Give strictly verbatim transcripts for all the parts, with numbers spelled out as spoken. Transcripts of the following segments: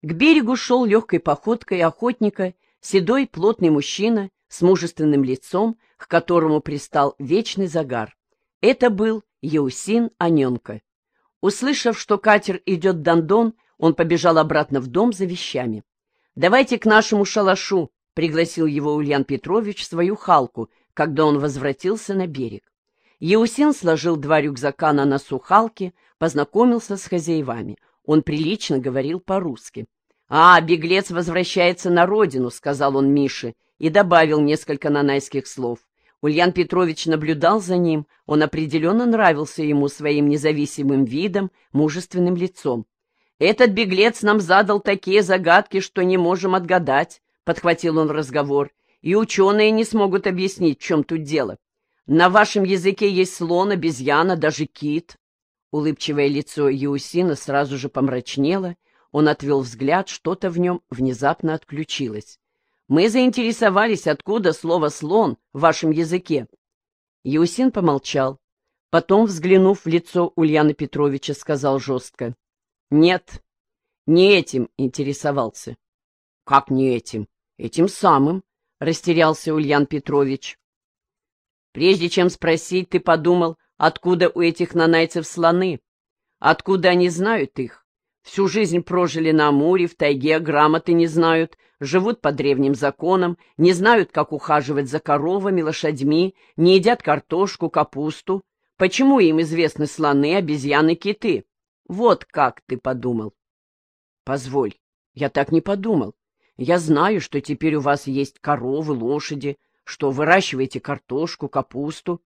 К берегу шел легкой походкой охотника седой плотный мужчина с мужественным лицом, к которому пристал вечный загар. Это был Еусин Аненко. Услышав, что катер идет в Дондон, он побежал обратно в дом за вещами. «Давайте к нашему шалашу», — пригласил его Ульян Петрович в свою халку, когда он возвратился на берег. Еусин сложил два рюкзака на носу халки, познакомился с хозяевами. Он прилично говорил по-русски. «А, беглец возвращается на родину», — сказал он Мише, и добавил несколько нанайских слов. Ульян Петрович наблюдал за ним, он определенно нравился ему своим независимым видом, мужественным лицом. «Этот беглец нам задал такие загадки, что не можем отгадать», — подхватил он разговор, «и ученые не смогут объяснить, в чем тут дело. На вашем языке есть слон, обезьяна, даже кит». Улыбчивое лицо Еусина сразу же помрачнело, он отвел взгляд, что-то в нем внезапно отключилось. «Мы заинтересовались, откуда слово «слон» в вашем языке». Еусин помолчал. Потом, взглянув в лицо Ульяна Петровича, сказал жестко: «Нет, не этим интересовался». «Как не этим?» «Этим самым», — растерялся Ульян Петрович. «Прежде чем спросить, ты подумал, откуда у этих нанайцев слоны? Откуда они знают их? Всю жизнь прожили на Амуре, в тайге, грамоты не знают, живут по древним законам, не знают, как ухаживать за коровами, лошадьми, не едят картошку, капусту. Почему им известны слоны, обезьяны, киты? Вот как ты подумал». «Позволь, я так не подумал. Я знаю, что теперь у вас есть коровы, лошади, что выращиваете картошку, капусту».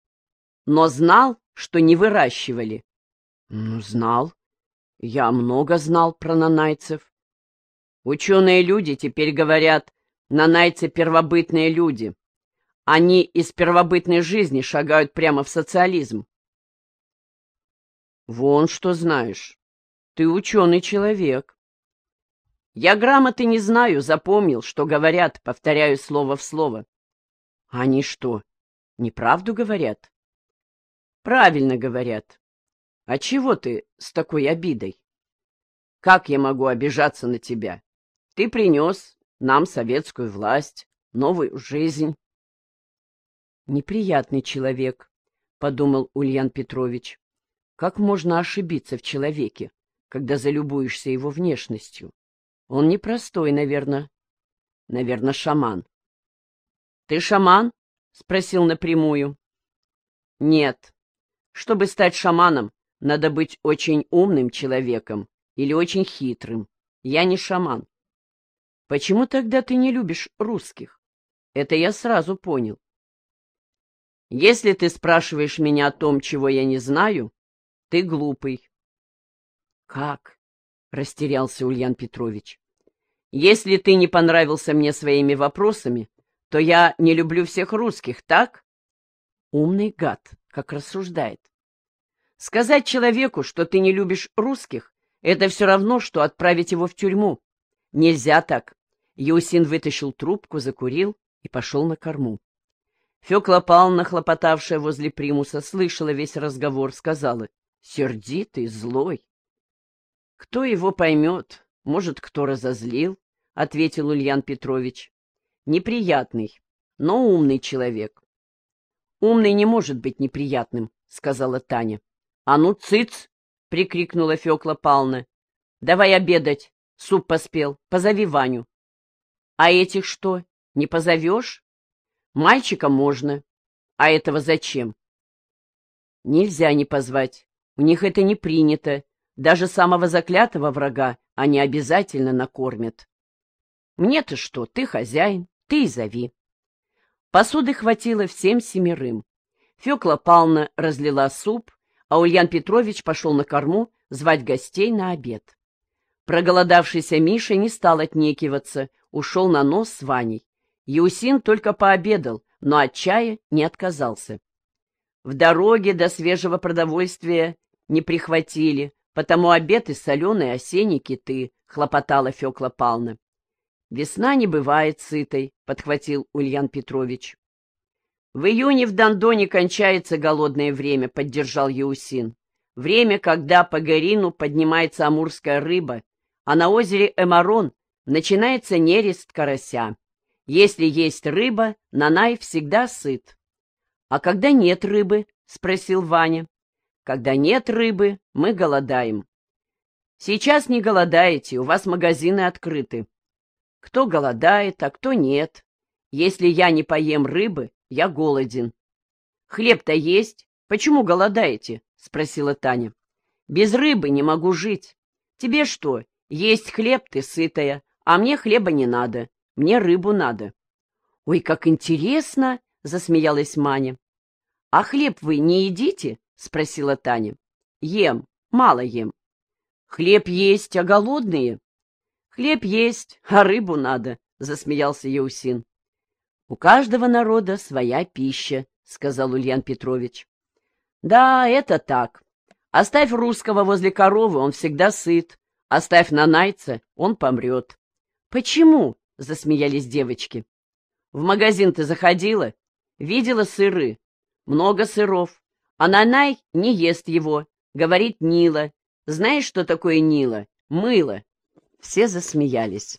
«Но знал, что не выращивали?» «Ну, знал. Я много знал про нанайцев». «Ученые люди теперь говорят, нанайцы — первобытные люди. Они из первобытной жизни шагают прямо в социализм». «Вон что знаешь. Ты ученый человек». «Я грамоты не знаю, запомнил, что говорят, повторяю слово в слово». «Они что, неправду говорят?» «Правильно говорят. А чего ты с такой обидой?» «Как я могу обижаться на тебя? Ты принес нам советскую власть, новую жизнь». «Неприятный человек», — подумал Ульян Петрович. «Как можно ошибиться в человеке, когда залюбуешься его внешностью? Он непростой, наверное. Наверное, шаман». «Ты шаман?» — спросил напрямую. «Нет. Чтобы стать шаманом, надо быть очень умным человеком или очень хитрым. Я не шаман». «Почему тогда ты не любишь русских? Это я сразу понял». «Если ты спрашиваешь меня о том, чего я не знаю, ты глупый». «Как?» — растерялся Ульян Петрович. «Если ты не понравился мне своими вопросами, то я не люблю всех русских, так?» Умный гад, как рассуждает. «Сказать человеку, что ты не любишь русских, это все равно, что отправить его в тюрьму. Нельзя так». Еусин вытащил трубку, закурил и пошел на корму. Фёкла Павловна, хлопотавшая возле примуса, слышала весь разговор, сказала: «Сердитый, злой». «Кто его поймет? Может, кто разозлил?» — ответил Ульян Петрович. «Неприятный, но умный человек». «Умный не может быть неприятным», — сказала Таня. «А ну, цыц!» — прикрикнула Фёкла Павловна. «Давай обедать, суп поспел, позови Ваню». «А этих что, не позовешь?» «Мальчика можно. А этого зачем?» «Нельзя не позвать. У них это не принято. Даже самого заклятого врага они обязательно накормят». «Мне-то что, ты хозяин, ты и зови». Посуды хватило всем семерым. Фёкла Павловна разлила суп, а Ульян Петрович пошел на корму звать гостей на обед. Проголодавшийся Миша не стал отнекиваться, ушел на нос с Ваней. Еусин только пообедал, но от чая не отказался. В дороге до свежего продовольствия не прихватили, потому обед из соленой осенней киты, — хлопотала Фёкла Павловна. «Весна не бывает сытой», — подхватил Ульян Петрович. «В июне в Дондоне кончается голодное время», — поддержал Еусин. «Время, когда по Гарину поднимается амурская рыба, а на озере Эмарон начинается нерест карася. Если есть рыба, Нанай всегда сыт. — А когда нет рыбы? — спросил Ваня. — Когда нет рыбы, мы голодаем. — Сейчас не голодаете, у вас магазины открыты. Кто голодает, а кто нет. Если я не поем рыбы, я голоден. — Хлеб-то есть. Почему голодаете? — спросила Таня. — Без рыбы не могу жить. Тебе что, есть хлеб, ты сытая, а мне хлеба не надо. Мне рыбу надо. — Ой, как интересно! — засмеялась Маня. — А хлеб вы не едите? — спросила Таня. — Ем, мало ем. — Хлеб есть, а голодные? — Хлеб есть, а рыбу надо, — засмеялся Еусин. — У каждого народа своя пища, — сказал Ульян Петрович. — Да, это так. Оставь русского возле коровы, он всегда сыт. Оставь нанайца, он помрет. — Почему? — засмеялись девочки. — В магазин ты заходила? Видела сыры? Много сыров. А Нанай не ест его. Говорит Нила. Знаешь, что такое Нила? Мыло. Все засмеялись.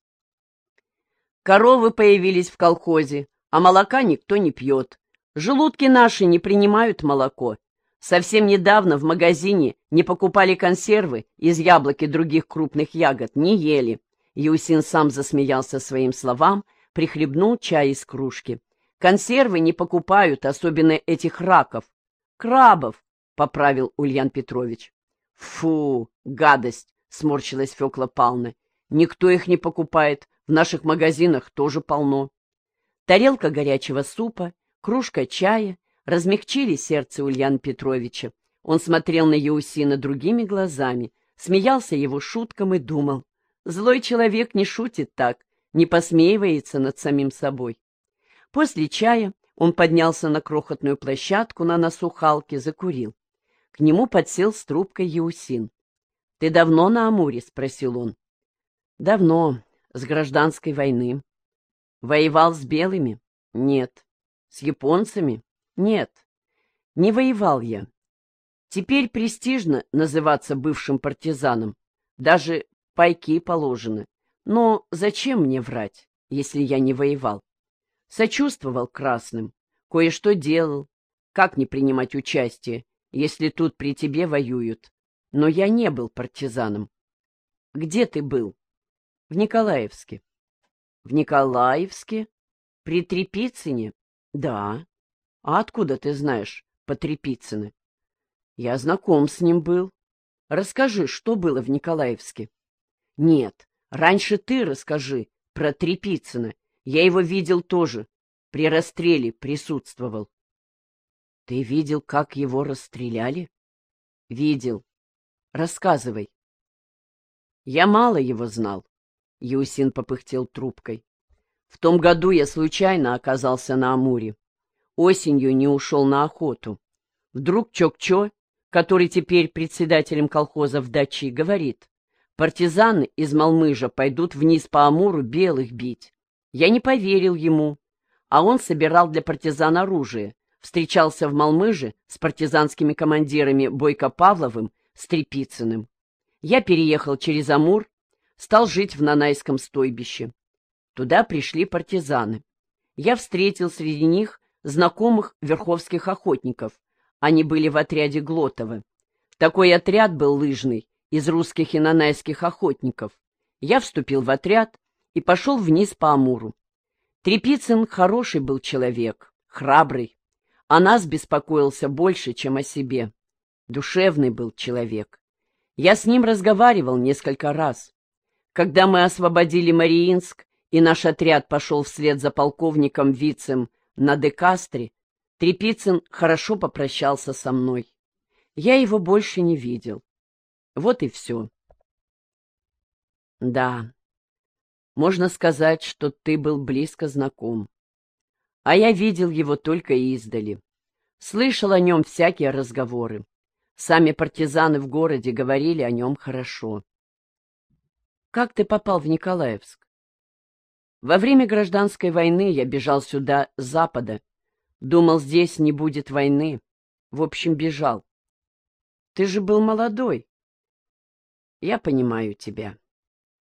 Коровы появились в колхозе, а молока никто не пьет. Желудки наши не принимают молоко. Совсем недавно в магазине не покупали консервы из яблок и других крупных ягод, не ели. Еусин сам засмеялся своим словам, прихлебнул чай из кружки. Консервы не покупают, особенно этих раков. Крабов, — поправил Ульян Петрович. Фу, гадость, — сморщилась Фёкла Павловна. Никто их не покупает, в наших магазинах тоже полно. Тарелка горячего супа, кружка чая размягчили сердце Ульяна Петровича. Он смотрел на Еусина другими глазами, смеялся его шуткам и думал: злой человек не шутит так, не посмеивается над самим собой. После чая он поднялся на крохотную площадку на носу Халки, закурил. К нему подсел с трубкой Еусин. — Ты давно на Амуре? — спросил он. — Давно, с гражданской войны. — Воевал с белыми? — Нет. — С японцами? — Нет. Не воевал я. Теперь престижно называться бывшим партизаном. Даже пайки положены. Но зачем мне врать, если я не воевал? Сочувствовал красным, кое-что делал. Как не принимать участие, если тут при тебе воюют? Но я не был партизаном. Где ты был? В Николаевске. В Николаевске? При Трепицыне? Да. А откуда ты знаешь по Трепицыно? Я знаком с ним был. Расскажи, что было в Николаевске. Нет, раньше ты расскажи про Трепицыно. Я его видел тоже. При расстреле присутствовал. Ты видел, как его расстреляли? Видел. Рассказывай. Я мало его знал. Еусин попыхтел трубкой. В том году я случайно оказался на Амуре. Осенью не ушел на охоту. Вдруг Чокчо, который теперь председателем колхоза в Дачи, говорит: партизаны из Малмыжа пойдут вниз по Амуру белых бить. Я не поверил ему, а он собирал для партизан оружие, встречался в Малмыже с партизанскими командирами Бойко Павловым, с Трепицыным. Я переехал через Амур, стал жить в Нанайском стойбище. Туда пришли партизаны. Я встретил среди них знакомых верховских охотников. Они были в отряде Глотова. Такой отряд был лыжный, из русских и нанайских охотников. Я вступил в отряд и пошел вниз по Амуру. Трепицын хороший был человек, храбрый. О нас беспокоился больше, чем о себе. Душевный был человек. Я с ним разговаривал несколько раз. Когда мы освободили Мариинск, и наш отряд пошел вслед за полковником Вицем на Декастре, Трепицын хорошо попрощался со мной. Я его больше не видел. Вот и все. Да, можно сказать, что ты был близко знаком. А я видел его только издали. Слышал о нем всякие разговоры. Сами партизаны в городе говорили о нем хорошо. Как ты попал в Николаевск? Во время гражданской войны я бежал сюда с запада. Думал, здесь не будет войны. В общем, бежал. Ты же был молодой. Я понимаю тебя.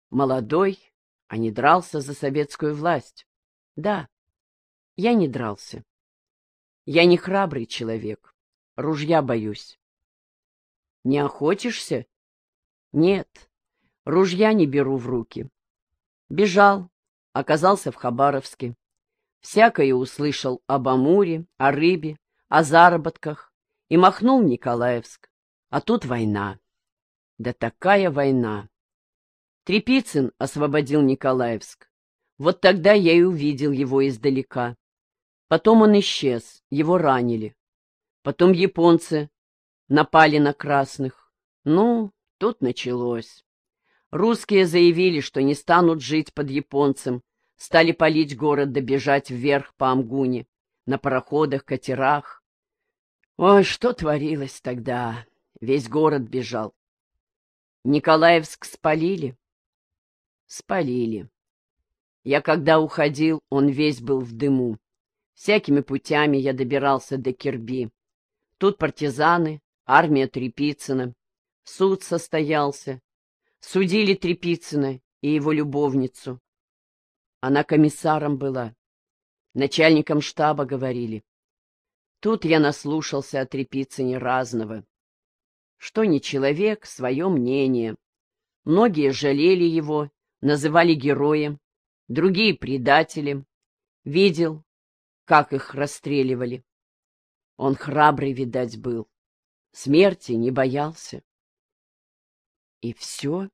Молодой, а не дрался за советскую власть. Да, я не дрался. Я не храбрый человек. Ружья боюсь. Не охотишься? Нет, ружья не беру в руки. Бежал, оказался в Хабаровске. Всякое услышал об Амуре, о рыбе, о заработках и махнул в Николаевск. А тут война. Да такая война. Тряпицын освободил Николаевск. Вот тогда я и увидел его издалека. Потом он исчез, его ранили. Потом японцы напали на красных. Ну, тут началось. Русские заявили, что не станут жить под японцем, стали палить город да бежать вверх по Амгуне, на пароходах, катерах. Ой, что творилось тогда! Весь город бежал. Николаевск спалили? Спалили. Я когда уходил, он весь был в дыму. Всякими путями я добирался до Керби. Тут партизаны, армия Тряпицына. Суд состоялся. Судили Тряпицына и его любовницу. Она комиссаром была. Начальником штаба говорили. Тут я наслушался о Тряпицыне разного. Что не человек, свое мнение. Многие жалели его, называли героем, другие — предателем. Видел, как их расстреливали. Он храбрый, видать, был. Смерти не боялся. И все.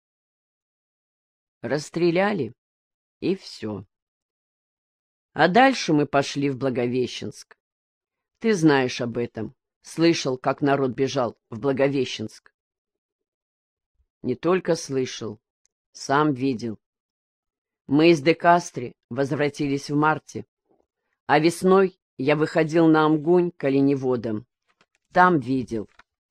Расстреляли, и все. А дальше мы пошли в Благовещенск. Ты знаешь об этом. Слышал, как народ бежал в Благовещенск. Не только слышал, сам видел. Мы из Декастри возвратились в марте, а весной я выходил на Амгунь к оленеводам. Там видел.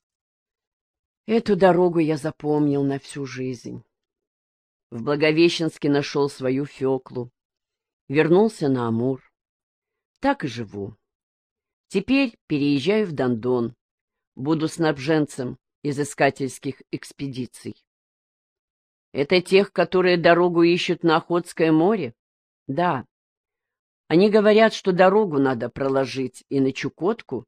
Эту дорогу я запомнил на всю жизнь. В Благовещенске нашел свою Феклу. Вернулся на Амур. Так и живу. Теперь переезжаю в Дондон. Буду снабженцем из искательских экспедиций. Это тех, которые дорогу ищут на Охотское море? Да. Они говорят, что дорогу надо проложить и на Чукотку.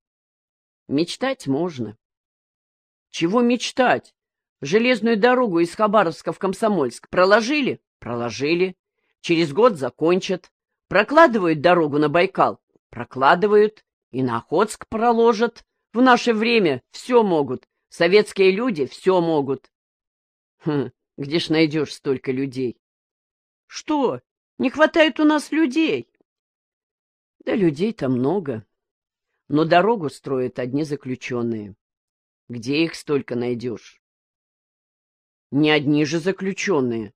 Мечтать можно. Чего мечтать? Железную дорогу из Хабаровска в Комсомольск проложили? Проложили. Через год закончат. Прокладывают дорогу на Байкал? Прокладывают. И на Охотск проложат. В наше время все могут. Советские люди все могут. Хм, где ж найдешь столько людей? Что? Не хватает у нас людей? Да людей-то много. Но дорогу строят одни заключенные. Где их столько найдешь? Не одни же заключенные.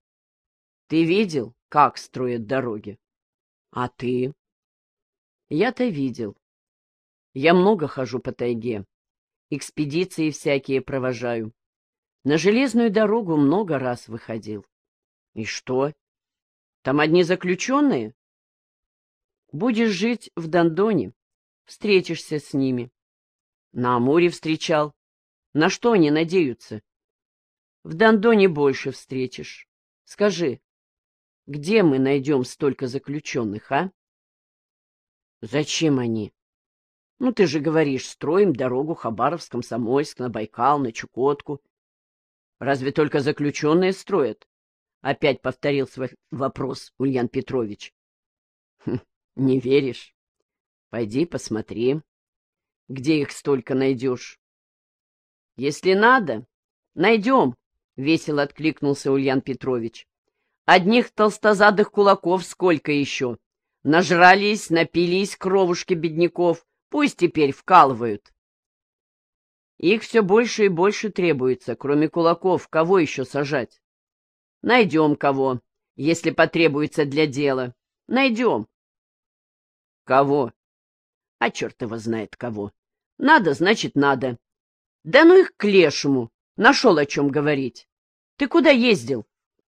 Ты видел, как строят дороги? А ты? Я-то видел. Я много хожу по тайге. Экспедиции всякие провожаю. На железную дорогу много раз выходил. И что? Там одни заключенные? Будешь жить в Дондоне, встретишься с ними. На Амуре встречал. На что они надеются? В Дондоне больше встретишь. Скажи, где мы найдем столько заключенных, а? Зачем они? Ну, ты же говоришь, строим дорогу Хабаровск-Комсомольск, на Байкал, на Чукотку. Разве только заключенные строят? Опять повторил свой вопрос Ульян Петрович. Хм, не веришь? Пойди посмотри, где их столько найдешь. Если надо, найдем, — весело откликнулся Ульян Петрович. Одних толстозадых кулаков сколько еще? Нажрались, напились кровушки бедняков. Пусть теперь вкалывают. Их все больше и больше требуется, кроме кулаков. Кого еще сажать? Найдем кого, если потребуется для дела. Найдем. Кого? А черт его знает кого. Надо, значит, надо. Да ну их к лешему. Нашел о чем говорить. Ты куда ездил?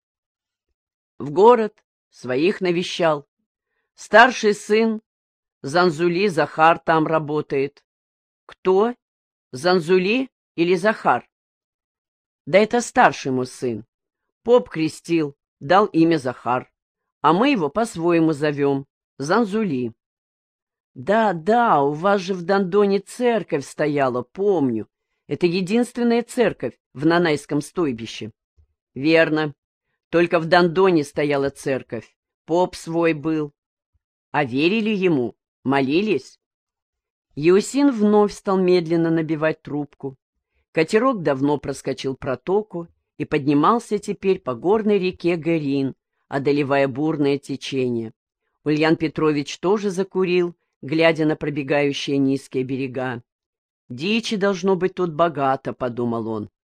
В город. Своих навещал. Старший сын Занзули Захар там работает. Кто? Занзули или Захар? Да это старший мой сын. Поп крестил, дал имя Захар, а мы его по-своему зовем — Занзули. Да, да, у вас же в Дондоне церковь стояла, помню. Это единственная церковь в Нанайском стойбище. Верно. Только в Дондоне стояла церковь. Поп свой был. А верили ему? Молились? Еусин вновь стал медленно набивать трубку. Катерок давно проскочил протоку и поднимался теперь по горной реке Гэрин, одолевая бурное течение. Ульян Петрович тоже закурил, глядя на пробегающие низкие берега. «Дичи должно быть тут богато», — подумал он.